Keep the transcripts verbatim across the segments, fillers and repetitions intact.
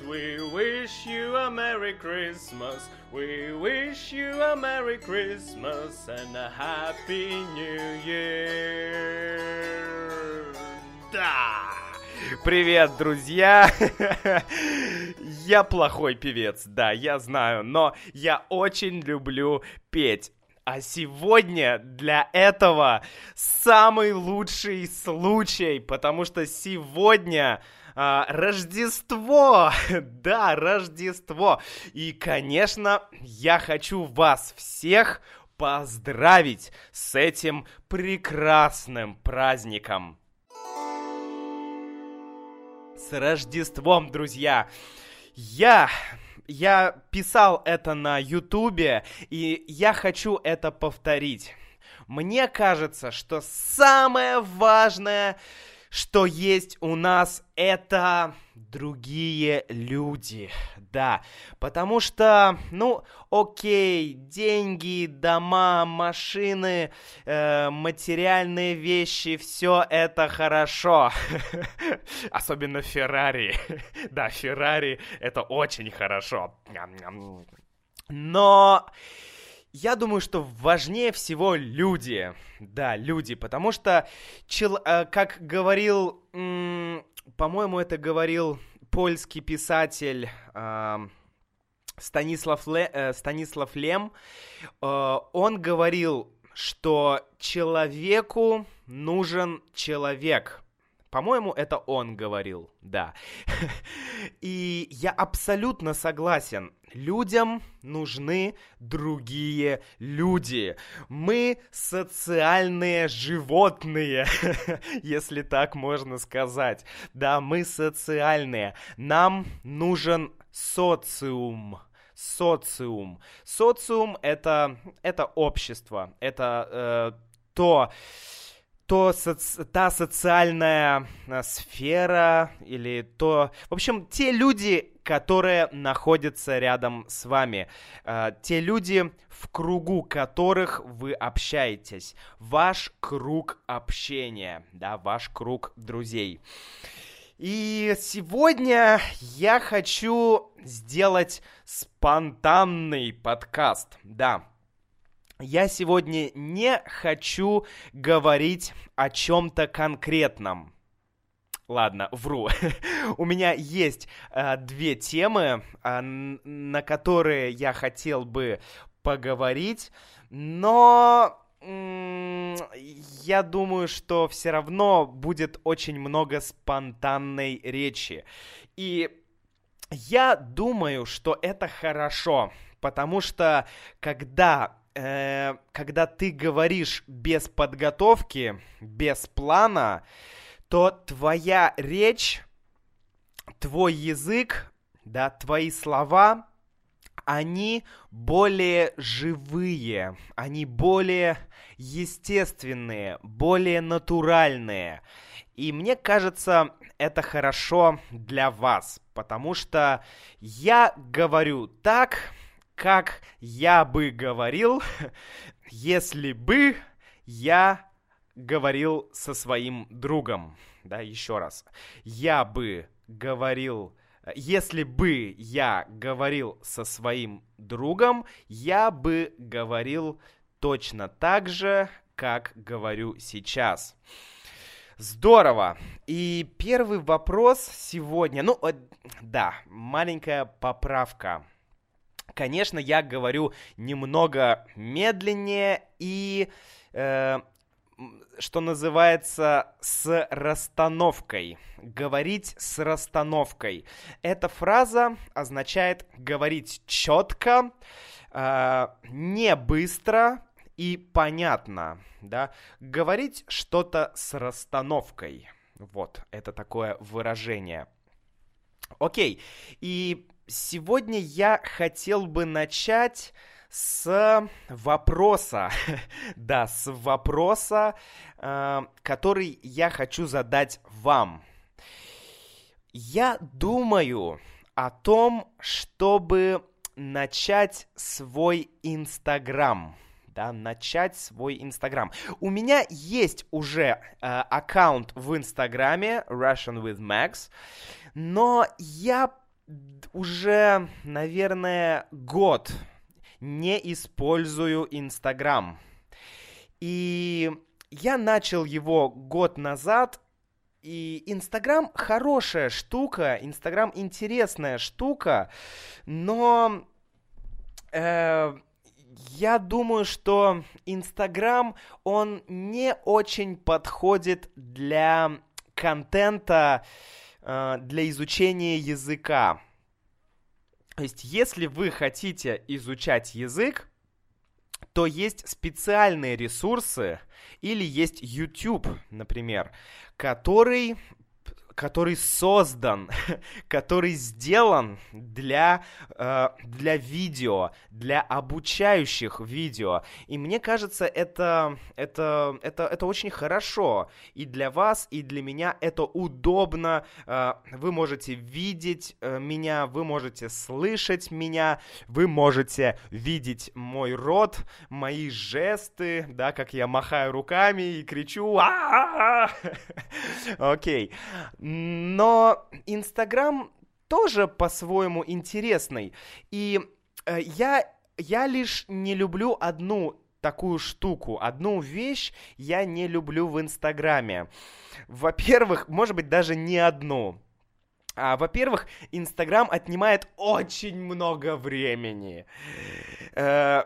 We wish you a Merry Christmas. We wish you a Merry Christmas and a Happy New Year. Да! Привет, друзья! Я плохой певец, да, я знаю, но я очень люблю петь. А сегодня для этого самый лучший случай, потому что сегодня а, Рождество, да, Рождество. И, конечно, я хочу вас всех поздравить с этим прекрасным праздником. С Рождеством, друзья! Я... Я писал это на Ютубе, и я хочу это повторить. Мне кажется, что самое важное, что есть у нас, это другие люди. Да, потому что, ну, окей, деньги, дома, машины, э, материальные вещи, все это хорошо. Особенно Феррари. Да, Феррари это очень хорошо. Но я думаю, что важнее всего люди. Да, люди, потому что, чел, э, как говорил, м, по-моему, это говорил польский писатель э, Станислав, Ле, э, Станислав Лем, э, он говорил, что человеку нужен человек. По-моему, это он говорил, да. И я абсолютно согласен. Людям нужны другие люди. Мы социальные животные, если так можно сказать. Да, мы социальные. Нам нужен социум. Социум. Социум это, это общество. Это э, то... то соци... та социальная а, сфера или то... В общем, те люди, которые находятся рядом с вами, а, те люди, в кругу которых вы общаетесь, ваш круг общения, да, ваш круг друзей. И сегодня я хочу сделать спонтанный подкаст, да. Я сегодня не хочу говорить о чем-то конкретном. Ладно, вру. У меня есть э, две темы, э, на которые я хотел бы поговорить, но м- я думаю, что все равно будет очень много спонтанной речи. И я думаю, что это хорошо, потому что когда... когда ты говоришь без подготовки, без плана, то твоя речь, твой язык, да, твои слова, они более живые, они более естественные, более натуральные. И мне кажется, это хорошо для вас, потому что я говорю так, как я бы говорил, если бы я говорил со своим другом. Да, еще раз. Я бы говорил, если бы я говорил со своим другом, я бы говорил точно так же, как говорю сейчас. Здорово. И первый вопрос сегодня, ну, да, маленькая поправка. Конечно, я говорю немного медленнее и, э, что называется, с расстановкой. Говорить с расстановкой. Эта фраза означает говорить четко, э, не быстро и понятно. Да? Говорить что-то с расстановкой. Вот, это такое выражение. Окей, и... Сегодня я хотел бы начать с вопроса, да, с вопроса, э, который я хочу задать вам. Я думаю о том, чтобы начать свой Инстаграм. Да, начать свой Инстаграм. У меня есть уже э, аккаунт в Инстаграме Russian with Max, но я уже, наверное, год не использую Инстаграм. И я начал его год назад, и Инстаграм хорошая штука, Инстаграм интересная штука, но э, я думаю, что Инстаграм, он не очень подходит для контента, э, для изучения языка. То есть, если вы хотите изучать язык, то есть специальные ресурсы, или есть YouTube, например, который, который создан, который сделан для, э, для видео, для обучающих видео. И мне кажется, это, это, это, это очень хорошо. И для вас, и для меня это удобно. Э, вы можете видеть э, меня, вы можете слышать меня, вы можете видеть мой рот, мои жесты, да, как я махаю руками и кричу. Окей. Но Инстаграм тоже по-своему интересный. И э, я, я лишь не люблю одну такую штуку, одну вещь я не люблю в Инстаграме. Во-первых, может быть, даже не одну. А, во-первых, Инстаграм отнимает очень много времени. Э,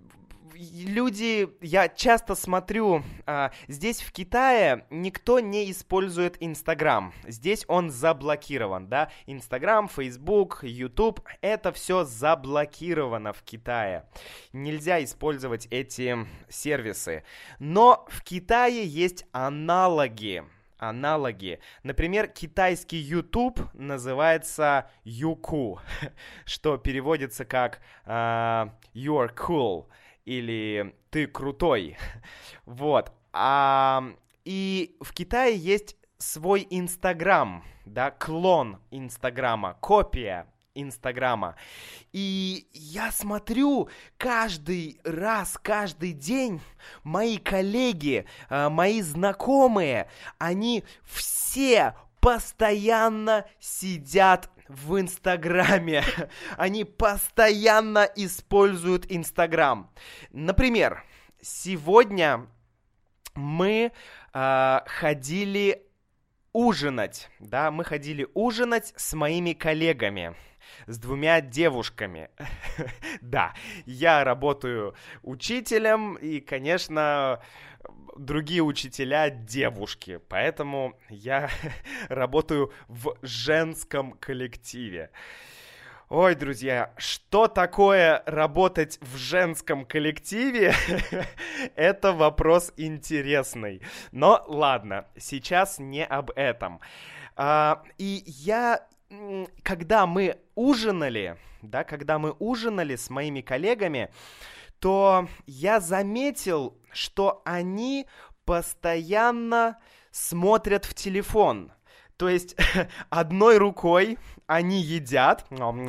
Люди, я часто смотрю, а, здесь в Китае никто не использует Инстаграм. Здесь он заблокирован, да? Инстаграм, Фейсбук, Ютуб, это все заблокировано в Китае. Нельзя использовать эти сервисы. Но в Китае есть аналоги. Аналоги. Например, китайский YouTube называется Youku, что переводится как uh, You're cool. Или «ты крутой». Вот. А, и в Китае есть свой Инстаграм, да, клон Инстаграма, копия Инстаграма. И я смотрю каждый раз, каждый день мои коллеги, мои знакомые, они все постоянно сидят в Инстаграме. Они постоянно используют Инстаграм. Например, сегодня мы э, ходили ужинать, да, мы ходили ужинать с моими коллегами, с двумя девушками. Да, я работаю учителем, и, конечно, другие учителя девушки, поэтому я работаю в женском коллективе. Ой, друзья, что такое работать в женском коллективе? Это вопрос интересный. Но ладно, сейчас не об этом. А, и я, когда мы ужинали, да, когда мы ужинали с моими коллегами, то я заметил, что они постоянно смотрят в телефон. То есть одной рукой они едят,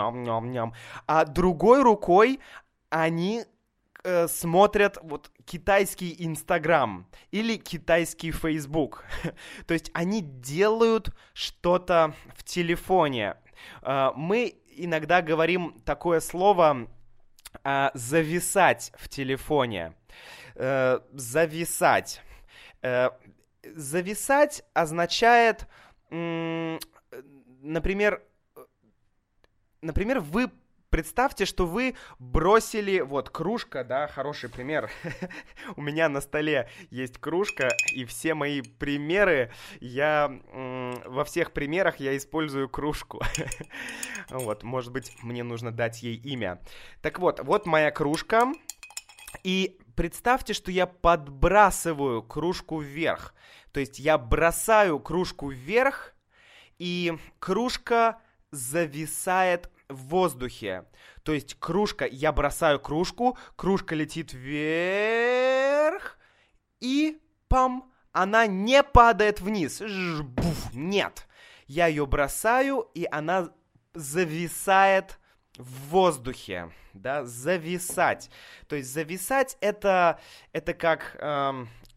а другой рукой они э, смотрят вот китайский Инстаграм или китайский Фейсбук. То есть они делают что-то в телефоне. Э, мы иногда говорим такое слово э, «зависать в телефоне». Э, «зависать». Э, «зависать» означает... Например, например, вы представьте, что вы бросили, вот, кружка, да, хороший пример. У меня на столе есть кружка, и все мои примеры, я, во всех примерах я использую кружку. Вот, может быть, мне нужно дать ей имя. Так вот, вот моя кружка, и представьте, что я подбрасываю кружку вверх. То есть я бросаю кружку вверх, и кружка зависает в воздухе. То есть кружка, я бросаю кружку, кружка летит вверх, и пам, она не падает вниз. Жбуф, нет. Я ее бросаю, и она зависает в воздухе. Да, зависать. То есть зависать это, это как... Эм,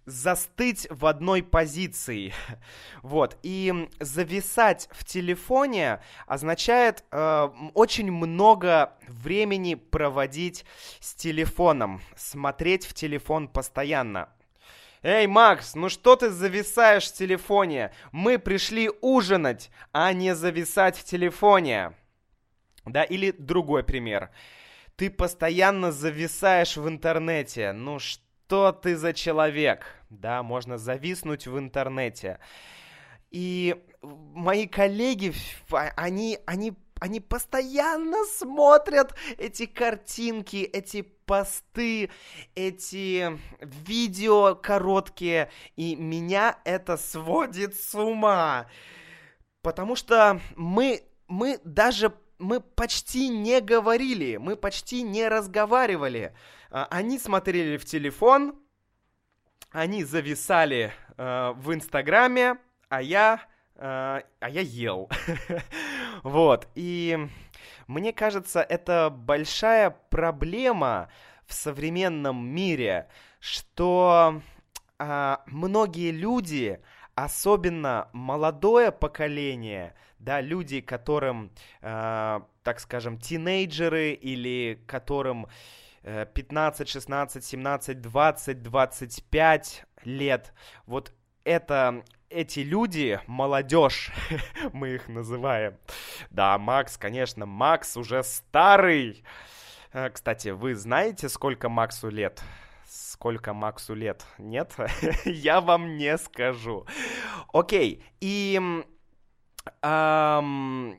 застыть в одной позиции. Вот. И зависать в телефоне означает э, очень много времени проводить с телефоном, смотреть в телефон постоянно. Эй, Макс, ну что ты зависаешь в телефоне? Мы пришли ужинать, а не зависать в телефоне. Да, или другой пример. Ты постоянно зависаешь в интернете. Ну что ты за человек? Да, можно зависнуть в интернете. И мои коллеги, они, они, они постоянно смотрят эти картинки, эти посты, эти видео короткие, и меня это сводит с ума. Потому что мы, мы даже... Мы почти не говорили, мы почти не разговаривали. Они смотрели в телефон, они зависали э, в Инстаграме, а я, э, а я ел. Вот, и мне кажется, это большая проблема в современном мире, что э, многие люди, особенно молодое поколение, да, люди, которым, э, так скажем, тинейджеры или которым э, пятнадцать, шестнадцать, семнадцать, двадцать, двадцать пять лет, вот это, эти люди, молодежь, мы их называем. Да, Макс, конечно, Макс уже старый. Э, кстати, вы знаете, сколько Максу лет? Сколько Максу лет? Нет? Я вам не скажу. Окей, и... Um,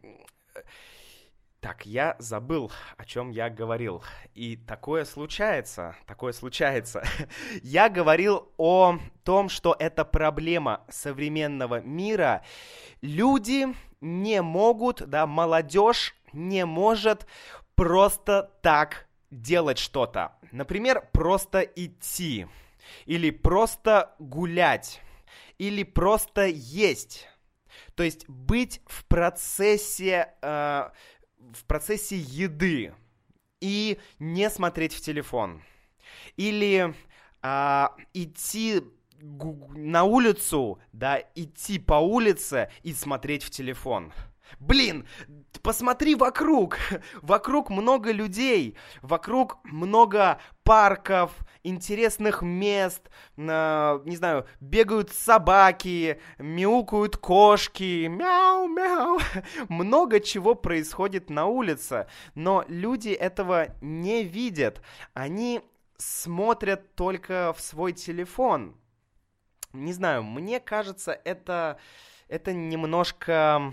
так, я забыл, о чем я говорил. И такое случается, такое случается. Я говорил о том, что это проблема современного мира. Люди не могут, да, молодежь не может просто так делать что-то. Например, просто идти, или просто гулять, или просто есть. То есть быть в процессе, э, в процессе еды и не смотреть в телефон. Или э, идти на улицу, да, идти по улице и смотреть в телефон. Блин, посмотри вокруг. Вокруг много людей, вокруг много парков, интересных мест, э, не знаю, бегают собаки, мяукают кошки, мяу-мяу. Много чего происходит на улице, но люди этого не видят. Они смотрят только в свой телефон. Не знаю, мне кажется, это, это немножко...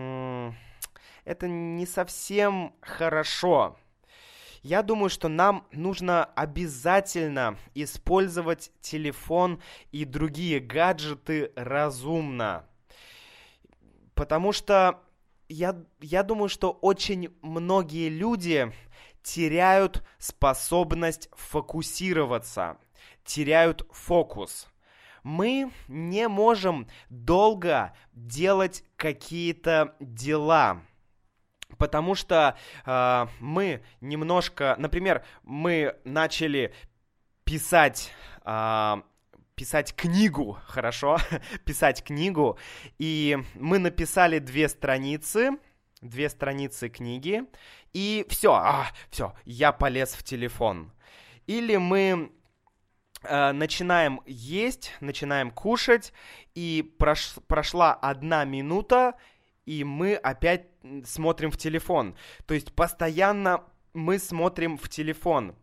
Это не совсем хорошо. Я думаю, что нам нужно обязательно использовать телефон и другие гаджеты разумно. Потому что я, я думаю, что очень многие люди теряют способность фокусироваться, теряют фокус. Мы не можем долго делать какие-то дела, потому что э, мы немножко, например, мы начали писать, э, писать книгу, хорошо, писать книгу, и мы написали две страницы, две страницы книги, и все, а, все, я полез в телефон. Или мы начинаем есть, начинаем кушать, и прош, прошла одна минута, и мы опять смотрим в телефон. То есть постоянно мы смотрим в телефон.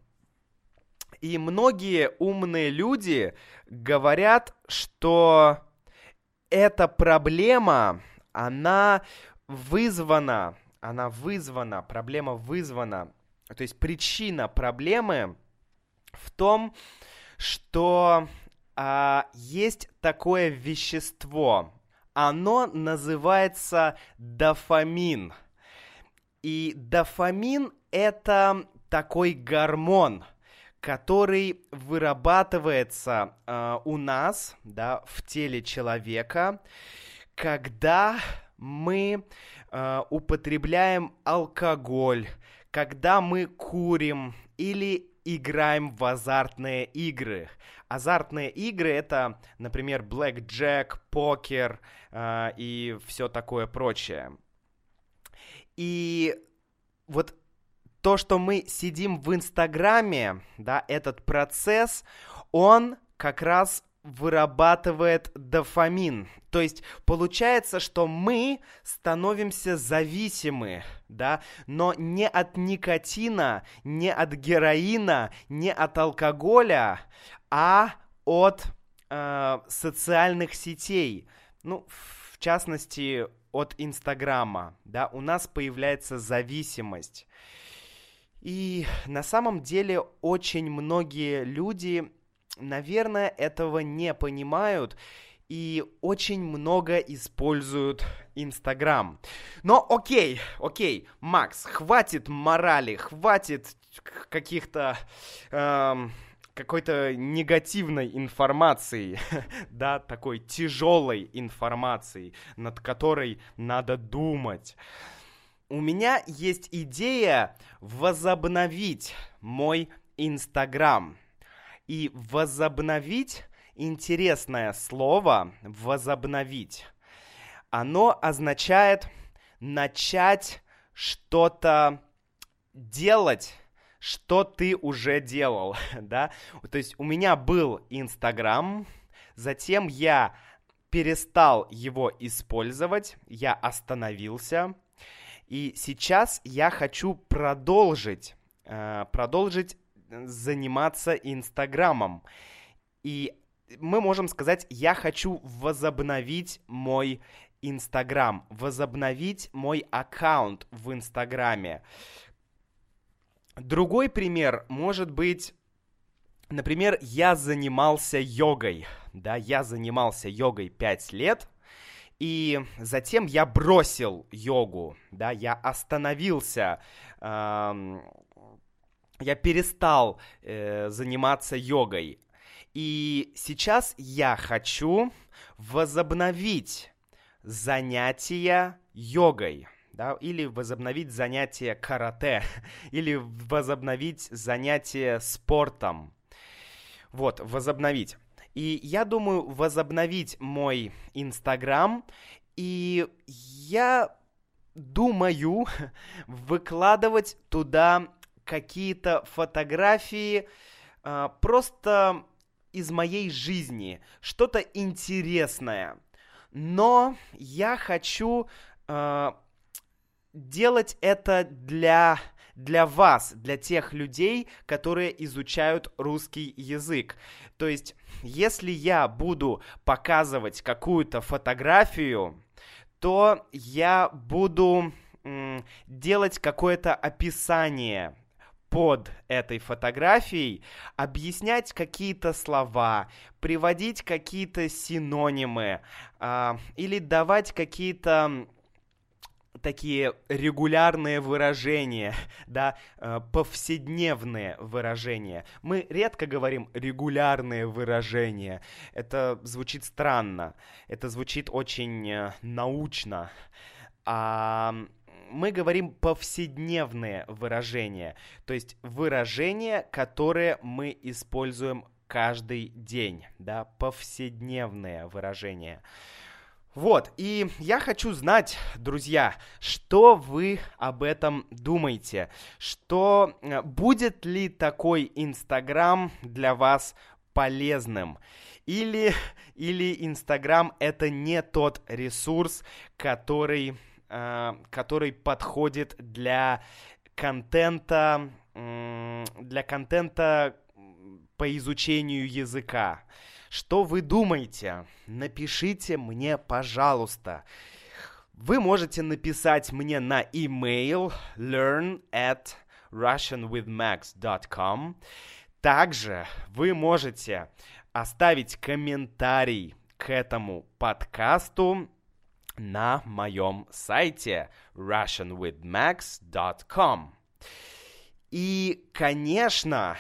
И многие умные люди говорят, что эта проблема, она вызвана, она вызвана, проблема вызвана. То есть причина проблемы в том, что а, есть такое вещество, оно называется дофамин. И дофамин – это такой гормон, который вырабатывается э, у нас, да, в теле человека, когда мы э, употребляем алкоголь, когда мы курим или играем в азартные игры. Азартные игры — это, например, blackjack, покер э, и все такое прочее. И вот то, что мы сидим в Инстаграме, да, этот процесс, он как раз вырабатывает дофамин. То есть получается, что мы становимся зависимы, да, но не от никотина, не от героина, не от алкоголя, а от э, социальных сетей. Ну, в частности, от Инстаграма, да, у нас появляется зависимость. И на самом деле очень многие люди, наверное, этого не понимают и очень много используют Инстаграм. Но окей, окей, Макс, хватит морали, хватит каких-то... Эм, какой-то негативной информации, да, такой тяжелой информации, над которой надо думать. У меня есть идея возобновить мой Инстаграм. И возобновить — интересное слово «возобновить». Оно означает начать что-то делать, что ты уже делал, да? То есть у меня был Инстаграм, затем я перестал его использовать, я остановился, и сейчас я хочу продолжить, э, продолжить заниматься Инстаграмом. И мы можем сказать, я хочу возобновить мой Инстаграм, возобновить мой аккаунт в Инстаграме. Другой пример может быть, например, я занимался йогой, да, я занимался йогой пять лет, и затем я бросил йогу, да, я остановился, э, я перестал э, заниматься йогой, и сейчас я хочу возобновить занятия йогой. Да, или возобновить занятия карате, или возобновить занятия спортом. Вот, возобновить. И я думаю возобновить мой Инстаграм, и я думаю выкладывать туда какие-то фотографии а, просто из моей жизни, что-то интересное. Но я хочу... А, делать это для, для вас, для тех людей, которые изучают русский язык. То есть, если я буду показывать какую-то фотографию, то я буду м, делать какое-то описание под этой фотографией, объяснять какие-то слова, приводить какие-то синонимы э, или давать какие-то... такие регулярные выражения, да, повседневные выражения. Мы редко говорим регулярные выражения. Это звучит странно, это звучит очень научно. А мы говорим повседневные выражения, то есть выражения, которые мы используем каждый день, да, повседневные выражения. Вот, и я хочу знать, друзья, что вы об этом думаете, что будет ли такой Инстаграм для вас полезным, или, или Инстаграм это не тот ресурс, который, э, который подходит для контента, э, для контента по изучению языка. Что вы думаете? Напишите мне, пожалуйста. Вы можете написать мне на email learn at russian with max dot com. Также вы можете оставить комментарий к этому подкасту на моем сайте russian with max dot com. И, конечно,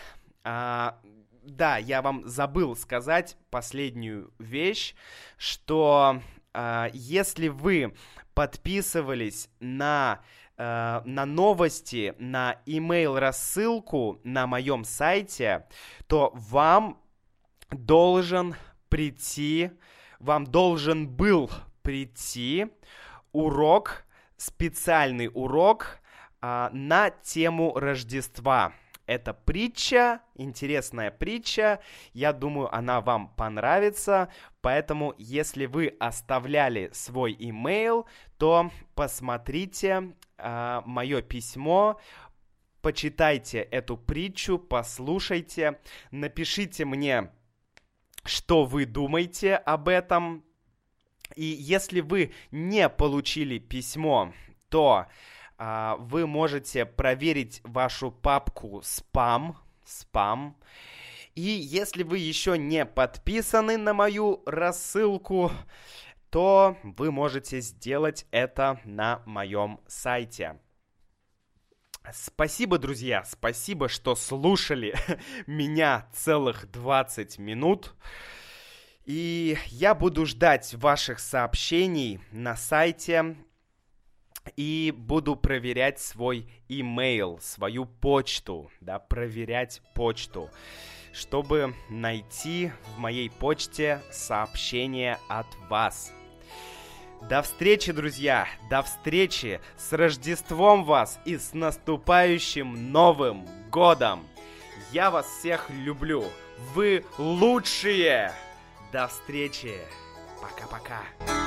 да, я вам забыл сказать последнюю вещь, что э, если вы подписывались на э, на новости, на email-рассылку на моем сайте, то вам должен прийти, вам должен был прийти урок, специальный урок э, на тему Рождества. Это притча, интересная притча, я думаю, она вам понравится, поэтому, если вы оставляли свой имейл, то посмотрите э, мое письмо, почитайте эту притчу, послушайте, напишите мне, что вы думаете об этом, и если вы не получили письмо, то вы можете проверить вашу папку спам, спам. И если вы еще не подписаны на мою рассылку, то вы можете сделать это на моем сайте. Спасибо, друзья, спасибо, что слушали меня целых двадцать минут. И я буду ждать ваших сообщений на сайте. И буду проверять свой имейл, свою почту, да, проверять почту, чтобы найти в моей почте сообщение от вас. До встречи, друзья, до встречи, с Рождеством вас и с наступающим Новым Годом! Я вас всех люблю, вы лучшие! До встречи, пока-пока!